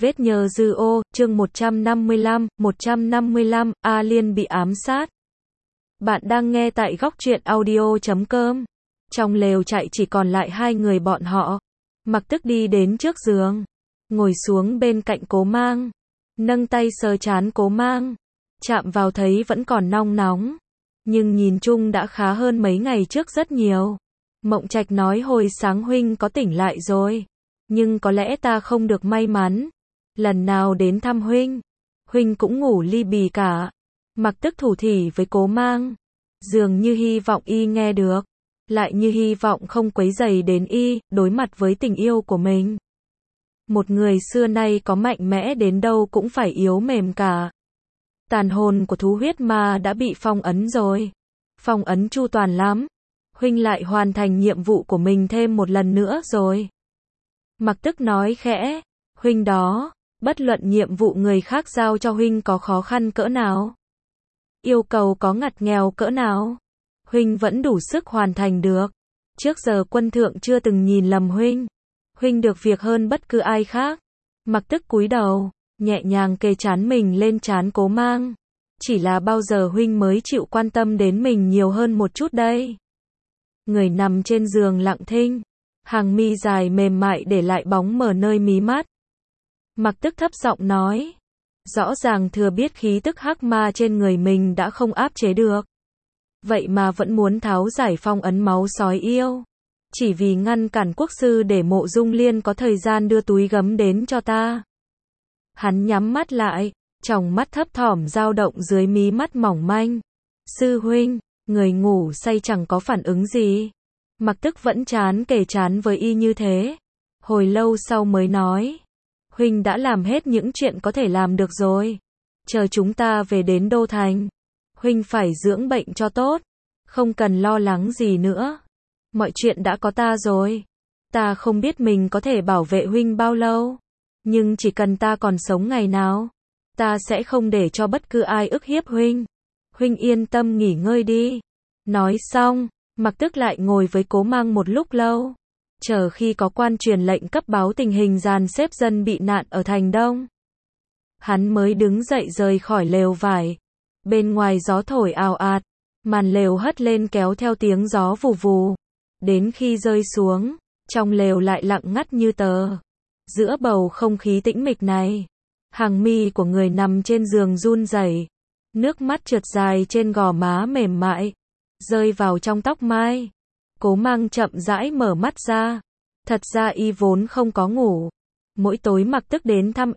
Vết nhơ dư ô, chương 155, A Liên bị ám sát. Bạn đang nghe tại góc truyện audio.com. Trong lều trại chỉ còn lại hai người bọn họ. Mặc Tức đi đến trước giường, ngồi xuống bên cạnh Cố Mang, nâng tay sờ trán Cố Mang, chạm vào thấy vẫn còn nong nóng, nhưng nhìn chung đã khá hơn mấy ngày trước rất nhiều. Mộng Trạch nói hồi sáng huynh có tỉnh lại rồi, nhưng có lẽ ta không được may mắn. Lần nào đến thăm huynh cũng ngủ ly bì cả. Mặc Tức thủ thỉ với Cố Mang, dường như hy vọng y nghe được, lại như hy vọng không quấy rầy đến y, đối mặt với tình yêu của mình. Một người xưa nay có mạnh mẽ đến đâu cũng phải yếu mềm cả. Tàn hồn của thú huyết ma đã bị phong ấn rồi. Phong ấn chu toàn lắm. Huynh lại hoàn thành nhiệm vụ của mình thêm một lần nữa rồi. Mặc Tức nói khẽ, huynh đó, bất luận nhiệm vụ người khác giao cho huynh có khó khăn cỡ nào, yêu cầu có ngặt nghèo cỡ nào, huynh vẫn đủ sức hoàn thành được. Trước giờ quân thượng chưa từng nhìn lầm huynh được việc hơn bất cứ ai khác. Mặc Tức cúi đầu, nhẹ nhàng kề trán mình lên trán Cố Mang. Chỉ là bao giờ huynh mới chịu quan tâm đến mình nhiều hơn một chút đây? Người nằm trên giường lặng thinh, hàng mi dài mềm mại để lại bóng mờ nơi mí mắt. Mặc Tức thấp giọng nói, rõ ràng thừa biết khí tức hắc ma trên người mình đã không áp chế được, vậy mà vẫn muốn tháo giải phong ấn máu sói yêu, chỉ vì ngăn cản quốc sư để Mộ Dung Liên có thời gian đưa túi gấm đến cho ta. Hắn nhắm mắt lại, tròng mắt thấp thỏm dao động dưới mí mắt mỏng manh. Sư huynh, người ngủ say chẳng có phản ứng gì. Mặc Tức vẫn chán kề chán với y như thế. Hồi lâu sau mới nói, huynh đã làm hết những chuyện có thể làm được rồi. Chờ chúng ta về đến Đô Thành, huynh phải dưỡng bệnh cho tốt, không cần lo lắng gì nữa. Mọi chuyện đã có ta rồi. Ta không biết mình có thể bảo vệ huynh bao lâu, nhưng chỉ cần ta còn sống ngày nào, ta sẽ không để cho bất cứ ai ức hiếp huynh. Huynh yên tâm nghỉ ngơi đi. Nói xong, Mặc Tức lại ngồi với Cố Mang một lúc lâu, chờ khi có quan truyền lệnh cấp báo tình hình dàn xếp dân bị nạn ở thành Đông. Hắn mới đứng dậy rời khỏi lều vải. Bên ngoài gió thổi ào ạt, màn lều hất lên kéo theo tiếng gió vù vù. Đến khi rơi xuống, trong lều lại lặng ngắt như tờ. Giữa bầu không khí tĩnh mịch này, hàng mi của người nằm trên giường run rẩy, nước mắt trượt dài trên gò má mềm mại, rơi vào trong tóc mai. Cố Mang chậm rãi mở mắt ra. Thật ra y vốn không có ngủ. Mỗi tối Mặc Tức đến thăm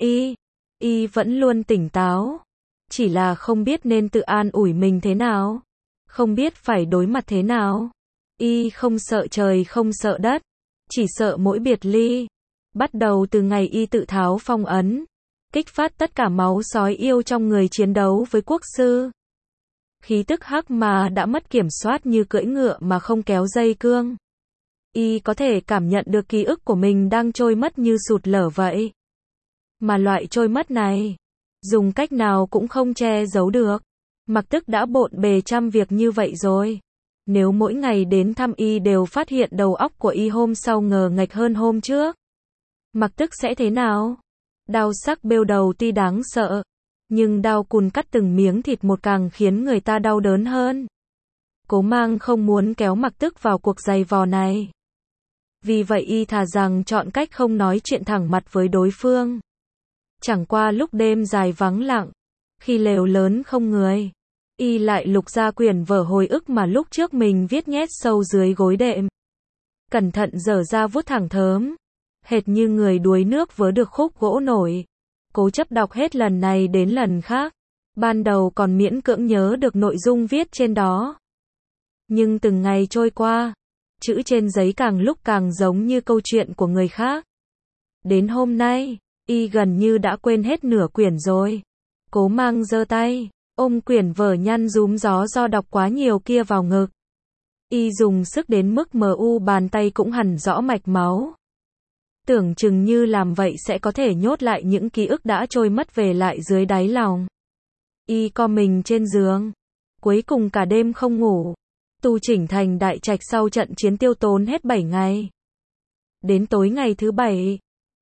y vẫn luôn tỉnh táo. Chỉ là không biết nên tự an ủi mình thế nào, không biết phải đối mặt thế nào. Y không sợ trời không sợ đất, chỉ sợ mỗi biệt ly. Bắt đầu từ ngày y tự tháo phong ấn, kích phát tất cả máu sói yêu trong người chiến đấu với quốc sư. Khí tức hắc mà đã mất kiểm soát như cưỡi ngựa mà không kéo dây cương. Y có thể cảm nhận được ký ức của mình đang trôi mất như sụt lở vậy. Mà loại trôi mất này, dùng cách nào cũng không che giấu được. Mặc Tức đã bộn bề trăm việc như vậy rồi. Nếu mỗi ngày đến thăm y đều phát hiện đầu óc của y hôm sau ngờ nghệch hơn hôm trước, Mặc Tức sẽ thế nào? Đau sắc bêu đầu tuy đáng sợ, nhưng đau cùn cắt từng miếng thịt một càng khiến người ta đau đớn hơn. Cố Mang không muốn kéo Mặc Tức vào cuộc giày vò này. Vì vậy y thà rằng chọn cách không nói chuyện thẳng mặt với đối phương. Chẳng qua lúc đêm dài vắng lặng, khi lều lớn không người, y lại lục ra quyển vở hồi ức mà lúc trước mình viết nhét sâu dưới gối đệm. Cẩn thận dở ra vuốt thẳng thớm, hệt như người đuối nước vớ được khúc gỗ nổi. Cố chấp đọc hết lần này đến lần khác. Ban đầu còn miễn cưỡng nhớ được nội dung viết trên đó. Nhưng từng ngày trôi qua, chữ trên giấy càng lúc càng giống như câu chuyện của người khác. Đến hôm nay, y gần như đã quên hết nửa quyển rồi. Cố Mang giơ tay, ôm quyển vở nhăn rúm gió do đọc quá nhiều kia vào ngực. Y dùng sức đến mức bàn tay cũng hằn rõ mạch máu. Tưởng chừng như làm vậy sẽ có thể nhốt lại những ký ức đã trôi mất về lại dưới đáy lòng. Y co mình trên giường, cuối cùng cả đêm không ngủ, tu chỉnh thành đại trạch sau trận chiến tiêu tốn hết 7 ngày. Đến tối ngày thứ 7,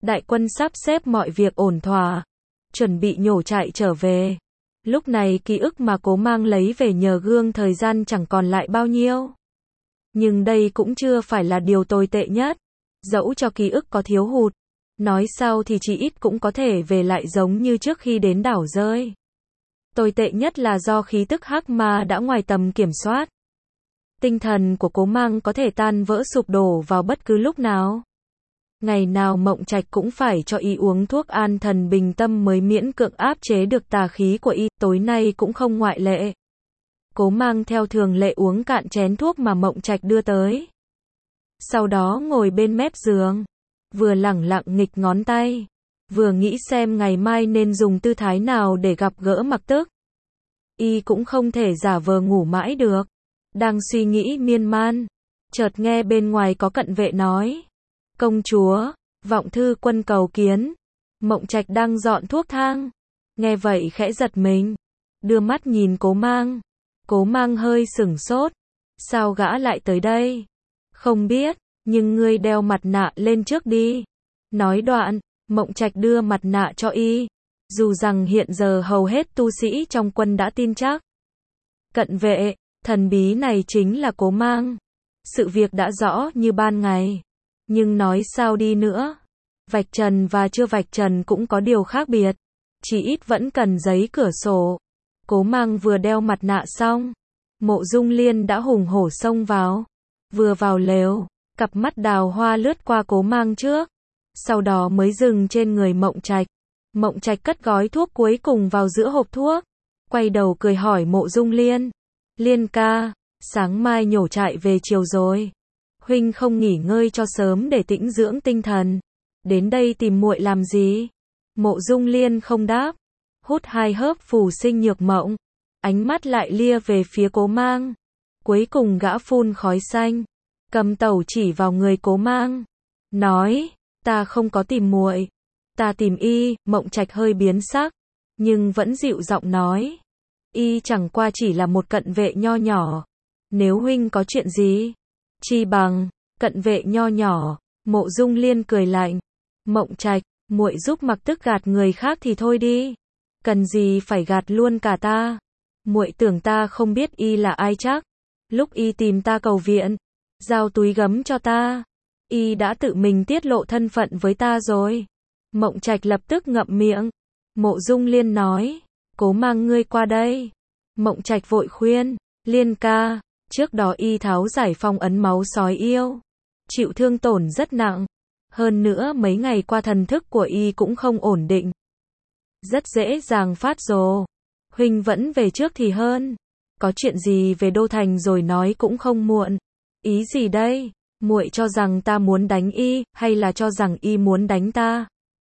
Đại quân sắp xếp mọi việc ổn thỏa, chuẩn bị nhổ chạy trở về. Lúc này ký ức mà Cố Mang lấy về nhờ gương thời gian chẳng còn lại bao nhiêu. Nhưng đây cũng chưa phải là điều tồi tệ nhất. Dẫu cho ký ức có thiếu hụt, nói sau thì chỉ ít cũng có thể về lại giống như trước khi đến đảo rơi. Tồi tệ nhất là do khí tức hắc ma đã ngoài tầm kiểm soát. Tinh thần của Cố Mang có thể tan vỡ sụp đổ vào bất cứ lúc nào. Ngày nào Mộng Trạch cũng phải cho y uống thuốc an thần bình tâm mới miễn cưỡng áp chế được tà khí của y, tối nay cũng không ngoại lệ. Cố Mang theo thường lệ uống cạn chén thuốc mà Mộng Trạch đưa tới. Sau đó ngồi bên mép giường, vừa lẳng lặng nghịch ngón tay, vừa nghĩ xem ngày mai nên dùng tư thái nào để gặp gỡ Mặc Tức. Y cũng không thể giả vờ ngủ mãi được. Đang suy nghĩ miên man, chợt nghe bên ngoài có cận vệ nói: "Công chúa, vọng thư quân cầu kiến." Mộng Trạch đang dọn thuốc thang, nghe vậy khẽ giật mình, đưa mắt nhìn Cố Mang. Cố Mang hơi sửng sốt, sao gã lại tới đây? Không biết, nhưng ngươi đeo mặt nạ lên trước đi. Nói đoạn, Mộng Trạch đưa mặt nạ cho y, dù rằng hiện giờ hầu hết tu sĩ trong quân đã tin chắc. Cận vệ, thần bí này chính là Cố Mang. Sự việc đã rõ như ban ngày, nhưng nói sao đi nữa, vạch trần và chưa vạch trần cũng có điều khác biệt, chỉ ít vẫn cần giấy cửa sổ. Cố Mang vừa đeo mặt nạ xong, Mộ Dung Liên đã hùng hổ xông vào. Vừa vào lều, cặp mắt đào hoa lướt qua Cố Mang trước, sau đó mới dừng trên người Mộng Trạch. Mộng Trạch cất gói thuốc cuối cùng vào giữa hộp thuốc, quay đầu cười hỏi Mộ Dung Liên: "Liên ca, sáng mai nhổ trại về chiều rồi, huynh không nghỉ ngơi cho sớm để tĩnh dưỡng tinh thần, đến đây tìm muội làm gì?" Mộ Dung Liên không đáp, hút 2 hớp phù sinh nhược mộng, ánh mắt lại lia về phía Cố Mang. Cuối cùng gã phun khói xanh, cầm tẩu chỉ vào người Cố Mang, nói: "Ta không có tìm muội, ta tìm y." Mộng Trạch hơi biến sắc, nhưng vẫn dịu giọng nói: "Y chẳng qua chỉ là một cận vệ nho nhỏ, nếu huynh có chuyện gì, chi bằng cận vệ nho nhỏ." Mộ Dung Liên cười lạnh: "Mộng Trạch, muội giúp Mặc Tức gạt người khác thì thôi đi, cần gì phải gạt luôn cả ta? Muội tưởng ta không biết y là ai chắc? Lúc y tìm ta cầu viện, giao túi gấm cho ta, y đã tự mình tiết lộ thân phận với ta rồi." Mộng Trạch lập tức ngậm miệng. Mộ Dung Liên nói: "Cố Mang ngươi qua đây." Mộng Trạch vội khuyên: "Liên ca, trước đó y tháo giải phong ấn máu sói yêu, chịu thương tổn rất nặng, hơn nữa mấy ngày qua thần thức của y cũng không ổn định, rất dễ dàng phát rồ. Huynh vẫn về trước thì hơn, có chuyện gì về Đô Thành rồi nói cũng không muộn." "Ý gì đây? Muội cho rằng ta muốn đánh y, hay là cho rằng y muốn đánh ta?"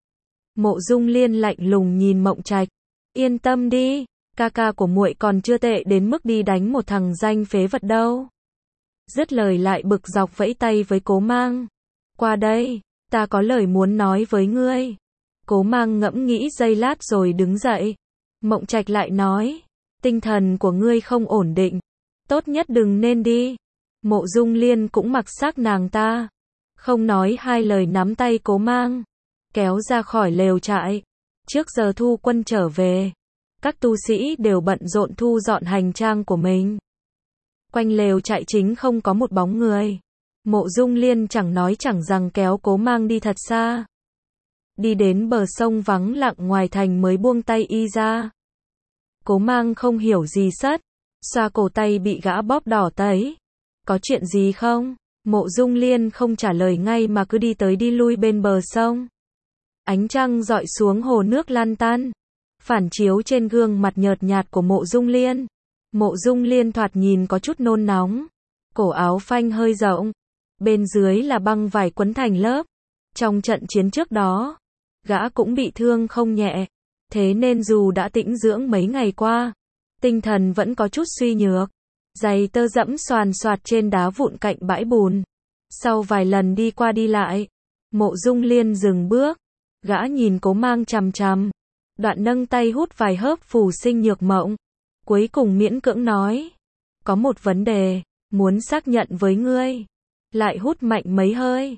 Mộ Dung Liên lạnh lùng nhìn Mộng Trạch: "Yên tâm đi, ca ca của muội còn chưa tệ đến mức đi đánh một thằng danh phế vật đâu." Dứt lời lại bực dọc vẫy tay với Cố Mang: "Qua đây, ta có lời muốn nói với ngươi." Cố Mang ngẫm nghĩ giây lát rồi đứng dậy. Mộng Trạch lại nói: "Tinh thần của ngươi không ổn định, tốt nhất đừng nên đi." Mộ Dung Liên cũng mặc xác nàng ta, không nói hai lời nắm tay Cố Mang, kéo ra khỏi lều trại. Trước giờ thu quân trở về, các tu sĩ đều bận rộn thu dọn hành trang của mình. Quanh lều trại chính không có một bóng người. Mộ Dung Liên chẳng nói chẳng rằng kéo Cố Mang đi thật xa. Đi đến bờ sông vắng lặng ngoài thành mới buông tay y ra. Cố Mang không hiểu gì sất, xoa cổ tay bị gã bóp đỏ tấy. "Có chuyện gì không?" Mộ Dung Liên không trả lời ngay mà cứ đi tới đi lui bên bờ sông. Ánh trăng dọi xuống hồ nước lan tan, phản chiếu trên gương mặt nhợt nhạt của Mộ Dung Liên. Mộ Dung Liên thoạt nhìn có chút nôn nóng, cổ áo phanh hơi rộng, bên dưới là băng vải quấn thành lớp. Trong trận chiến trước đó, gã cũng bị thương không nhẹ, thế nên dù đã tĩnh dưỡng mấy ngày qua, tinh thần vẫn có chút suy nhược. Giày tơ dẫm xoàn xoạt trên đá vụn cạnh bãi bùn. Sau vài lần đi qua đi lại, Mộ Dung Liên dừng bước, gã nhìn Cố Mang chằm chằm, đoạn nâng tay hút vài hớp phù sinh nhược mộng, cuối cùng miễn cưỡng nói: "Có một vấn đề, muốn xác nhận với ngươi." Lại hút mạnh mấy hơi.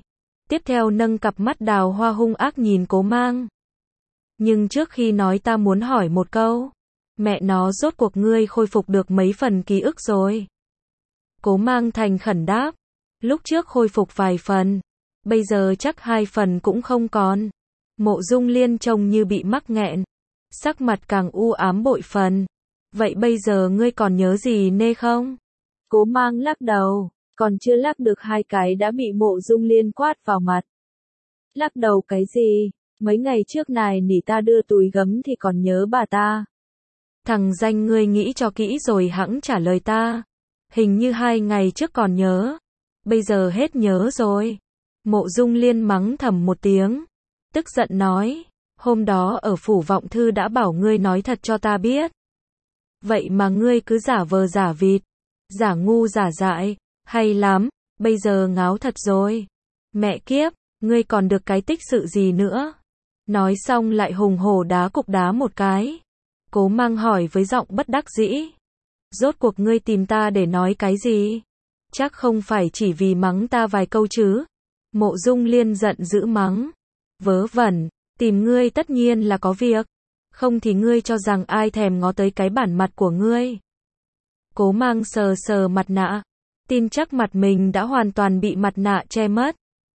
Tiếp theo nâng cặp mắt đào hoa hung ác nhìn Cố Mang. Nhưng trước khi nói ta muốn hỏi một câu. Mẹ nó, rốt cuộc ngươi khôi phục được mấy phần ký ức rồi? Cố Mang thành khẩn đáp. Lúc trước khôi phục vài phần. Bây giờ chắc 2 phần cũng không còn. Mộ Dung Liên trông như bị mắc nghẹn. Sắc mặt càng u ám bội phần. Vậy bây giờ ngươi còn nhớ gì nê không? Cố Mang lắc đầu. Còn chưa lắc được 2 cái đã bị Mộ Dung Liên quát vào mặt. Lắc đầu cái gì? Mấy ngày trước này nỉ ta đưa túi gấm thì còn nhớ bà ta. Thằng danh, ngươi nghĩ cho kỹ rồi hẵng trả lời ta. Hình như 2 ngày trước còn nhớ. Bây giờ hết nhớ rồi. Mộ Dung Liên mắng thầm một tiếng. Tức giận nói. Hôm đó ở phủ Vọng Thư đã bảo ngươi nói thật cho ta biết. Vậy mà ngươi cứ giả vờ giả vịt. Giả ngu giả dại. Hay lắm. Bây giờ ngáo thật rồi. Mẹ kiếp. Ngươi còn được cái tích sự gì nữa? Nói xong lại hùng hổ đá cục đá một cái. Cố Mang hỏi với giọng bất đắc dĩ. Rốt cuộc ngươi tìm ta để nói cái gì? Chắc không phải chỉ vì mắng ta vài câu chứ? Mộ Dung Liên giận dữ mắng. Vớ vẩn, tìm ngươi tất nhiên là có việc. Không thì ngươi cho rằng ai thèm ngó tới cái bản mặt của ngươi? Cố Mang sờ sờ mặt nạ. Tin chắc mặt mình đã hoàn toàn bị mặt nạ che mất.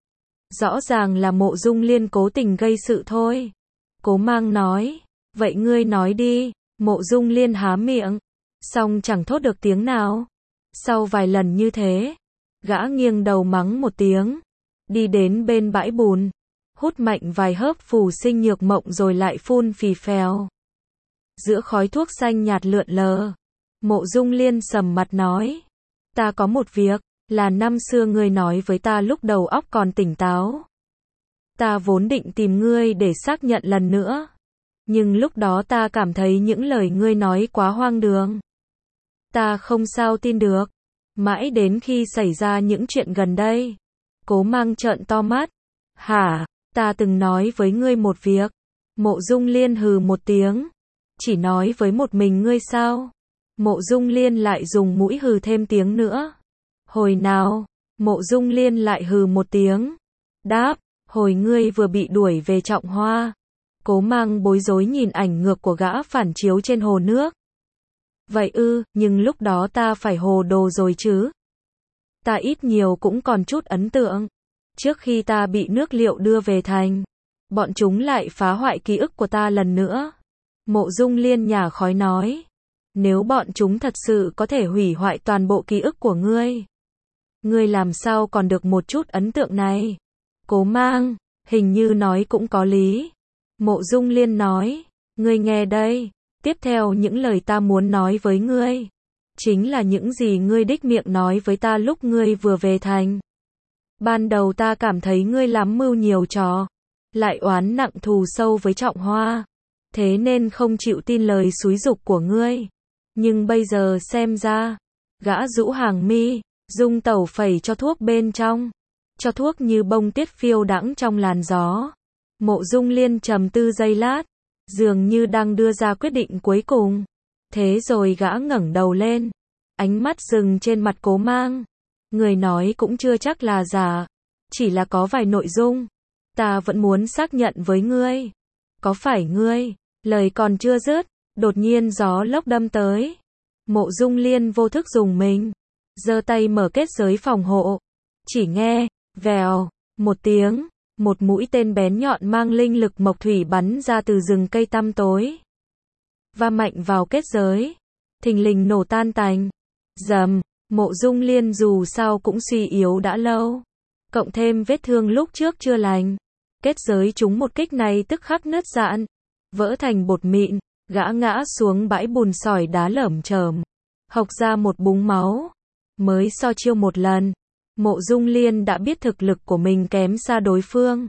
Rõ ràng là Mộ Dung Liên cố tình gây sự thôi. Cố Mang nói. Vậy ngươi nói đi. Mộ Dung Liên há miệng. Xong chẳng thốt được tiếng nào. Sau vài lần như thế, gã nghiêng đầu mắng một tiếng. Đi đến bên bãi bùn. Hút mạnh vài hớp phù sinh nhược mộng rồi lại phun phì phèo. Giữa khói thuốc xanh nhạt lượn lờ. Mộ Dung Liên sầm mặt nói. Ta có một việc. Là năm xưa ngươi nói với ta lúc đầu óc còn tỉnh táo. Ta vốn định tìm ngươi để xác nhận lần nữa. Nhưng lúc đó ta cảm thấy những lời ngươi nói quá hoang đường. Ta không sao tin được. Mãi đến khi xảy ra những chuyện gần đây. Cố Mang trợn to mắt. Hả? Ta từng nói với ngươi một việc. Mộ Dung Liên hừ một tiếng. Chỉ nói với một mình ngươi sao? Mộ Dung Liên lại dùng mũi hừ thêm tiếng nữa. Hồi nào? Mộ Dung Liên lại hừ một tiếng. Đáp. Hồi ngươi vừa bị đuổi về Trọng Hoa. Cố Mang bối rối nhìn ảnh ngược của gã phản chiếu trên hồ nước. Vậy ư, nhưng lúc đó ta phải hồ đồ rồi chứ. Ta ít nhiều cũng còn chút ấn tượng. Trước khi ta bị nước Liệu đưa về thành, bọn chúng lại phá hoại ký ức của ta lần nữa. Mộ Dung Liên nhả khói nói. Nếu bọn chúng thật sự có thể hủy hoại toàn bộ ký ức của ngươi, ngươi làm sao còn được một chút ấn tượng này? Cố Mang, hình như nói cũng có lý. Mộ Dung Liên nói. Ngươi nghe đây. Tiếp theo những lời ta muốn nói với ngươi, chính là những gì ngươi đích miệng nói với ta lúc ngươi vừa về thành. Ban đầu ta cảm thấy ngươi lắm mưu nhiều trò, lại oán nặng thù sâu với Trọng Hoa. Thế nên không chịu tin lời xúi giục của ngươi. Nhưng bây giờ xem ra, gã rũ hàng mi, dung tẩu phẩy cho thuốc bên trong. Cho thuốc như bông tuyết phiêu đãng trong làn gió. Mộ Dung Liên trầm tư giây lát, dường như đang đưa ra quyết định cuối cùng. Thế rồi gã ngẩng đầu lên, ánh mắt dừng trên mặt Cố Mang. Người nói cũng chưa chắc là giả, chỉ là có vài nội dung ta vẫn muốn xác nhận với ngươi. Có phải ngươi? Lời còn chưa dứt, đột nhiên gió lốc đâm tới. Mộ Dung Liên vô thức dùng mình, giơ tay mở kết giới phòng hộ. Chỉ nghe vèo một tiếng, một mũi tên bén nhọn mang linh lực mộc thủy bắn ra từ rừng cây tăm tối, va mạnh vào kết giới, thình lình nổ tan tành. Rầm. Mộ Dung Liên dù sao cũng suy yếu đã lâu, cộng thêm vết thương lúc trước chưa lành, kết giới trúng một kích này tức khắc nứt rạn, vỡ thành bột mịn. Gã ngã xuống bãi bùn sỏi đá lởm chởm, hộc ra một búng máu. Mới so chiêu một lần, Mộ Dung Liên đã biết thực lực của mình kém xa đối phương.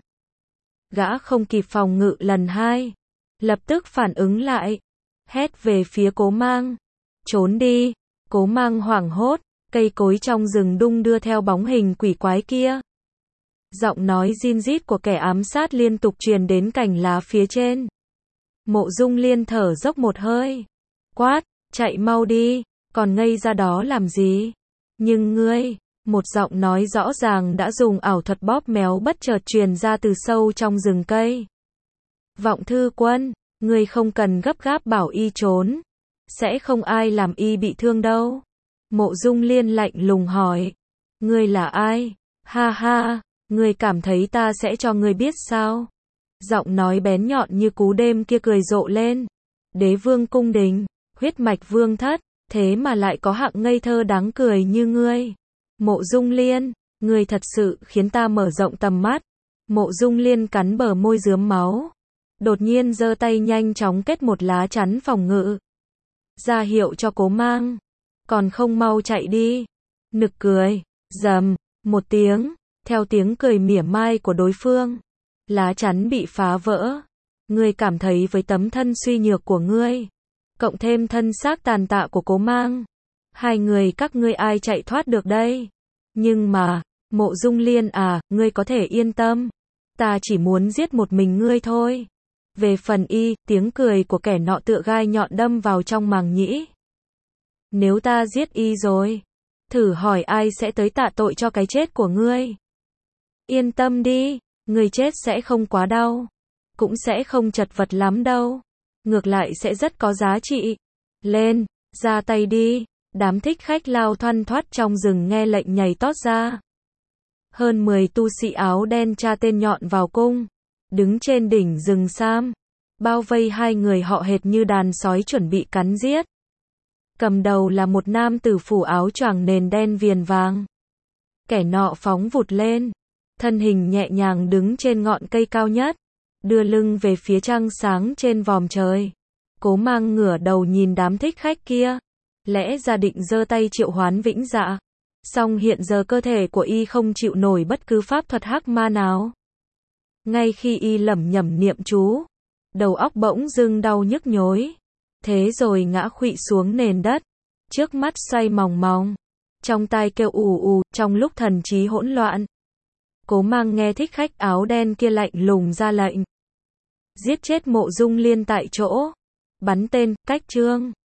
Gã không kịp phòng ngự lần hai, lập tức phản ứng lại, hét về phía Cố Mang. Trốn đi! Cố Mang hoảng hốt, cây cối trong rừng đung đưa theo bóng hình quỷ quái kia. Giọng nói rin rít của kẻ ám sát liên tục truyền đến cành lá phía trên. Mộ Dung Liên thở dốc một hơi, quát, chạy mau đi, còn ngây ra đó làm gì? Nhưng ngươi, Một giọng nói rõ ràng đã dùng ảo thuật bóp méo bất chợt truyền ra từ sâu trong rừng cây. Vọng Thư Quân, ngươi không cần gấp gáp bảo y trốn. Sẽ không ai làm y bị thương đâu. Mộ Dung Liên lạnh lùng hỏi. Ngươi là ai? Ha ha, ngươi cảm thấy ta sẽ cho ngươi biết sao? Giọng nói bén nhọn như cú đêm kia cười rộ lên. Đế vương cung đình, huyết mạch vương thất, thế mà lại có hạng ngây thơ đáng cười như ngươi. Mộ Dung Liên, ngươi thật sự khiến ta mở rộng tầm mắt. Mộ Dung Liên cắn bờ môi rướm máu. Đột nhiên giơ tay nhanh chóng kết một lá chắn phòng ngự. Ra hiệu cho Cố Mang. Còn không mau chạy đi. Nực cười. Rầm. Một tiếng. Theo tiếng cười mỉa mai của đối phương. Lá chắn bị phá vỡ. Ngươi cảm thấy với tấm thân suy nhược của ngươi. Cộng thêm thân xác tàn tạ của Cố Mang. Hai người các ngươi ai chạy thoát được đây? Nhưng mà, Mộ Dung Liên à, ngươi có thể yên tâm. Ta chỉ muốn giết một mình ngươi thôi. Về phần y, tiếng cười của kẻ nọ tựa gai nhọn đâm vào trong màng nhĩ. Nếu ta giết y rồi, thử hỏi ai sẽ tới tạ tội cho cái chết của ngươi? Yên tâm đi, ngươi chết sẽ không quá đau, cũng sẽ không chật vật lắm đâu. Ngược lại sẽ rất có giá trị. Lên, ra tay đi. Đám thích khách lao thoăn thoắt trong rừng nghe lệnh nhảy tót ra. Hơn 10 tu sĩ áo đen tra tên nhọn vào cung. Đứng trên đỉnh rừng Sam. Bao vây hai người họ hệt như đàn sói chuẩn bị cắn giết. Cầm đầu là một nam tử phủ áo choàng nền đen viền vàng. Kẻ nọ phóng vụt lên. Thân hình nhẹ nhàng đứng trên ngọn cây cao nhất. Đưa lưng về phía trăng sáng trên vòm trời. Cố Mang ngửa đầu nhìn đám thích khách kia. Lẽ ra định giơ tay triệu hoán Vĩnh Dạ. Song hiện giờ cơ thể của y không chịu nổi bất cứ pháp thuật hắc ma nào. Ngay khi y lẩm nhẩm niệm chú, đầu óc bỗng dưng đau nhức nhối. Thế rồi ngã khuỵu xuống nền đất. Trước mắt xoay mòng mòng. Trong tai kêu ù ù, trong lúc thần trí hỗn loạn. Cố Mang nghe thích khách áo đen kia lạnh lùng ra lệnh. Giết chết Mộ Dung Liên tại chỗ. Bắn tên, cách chương.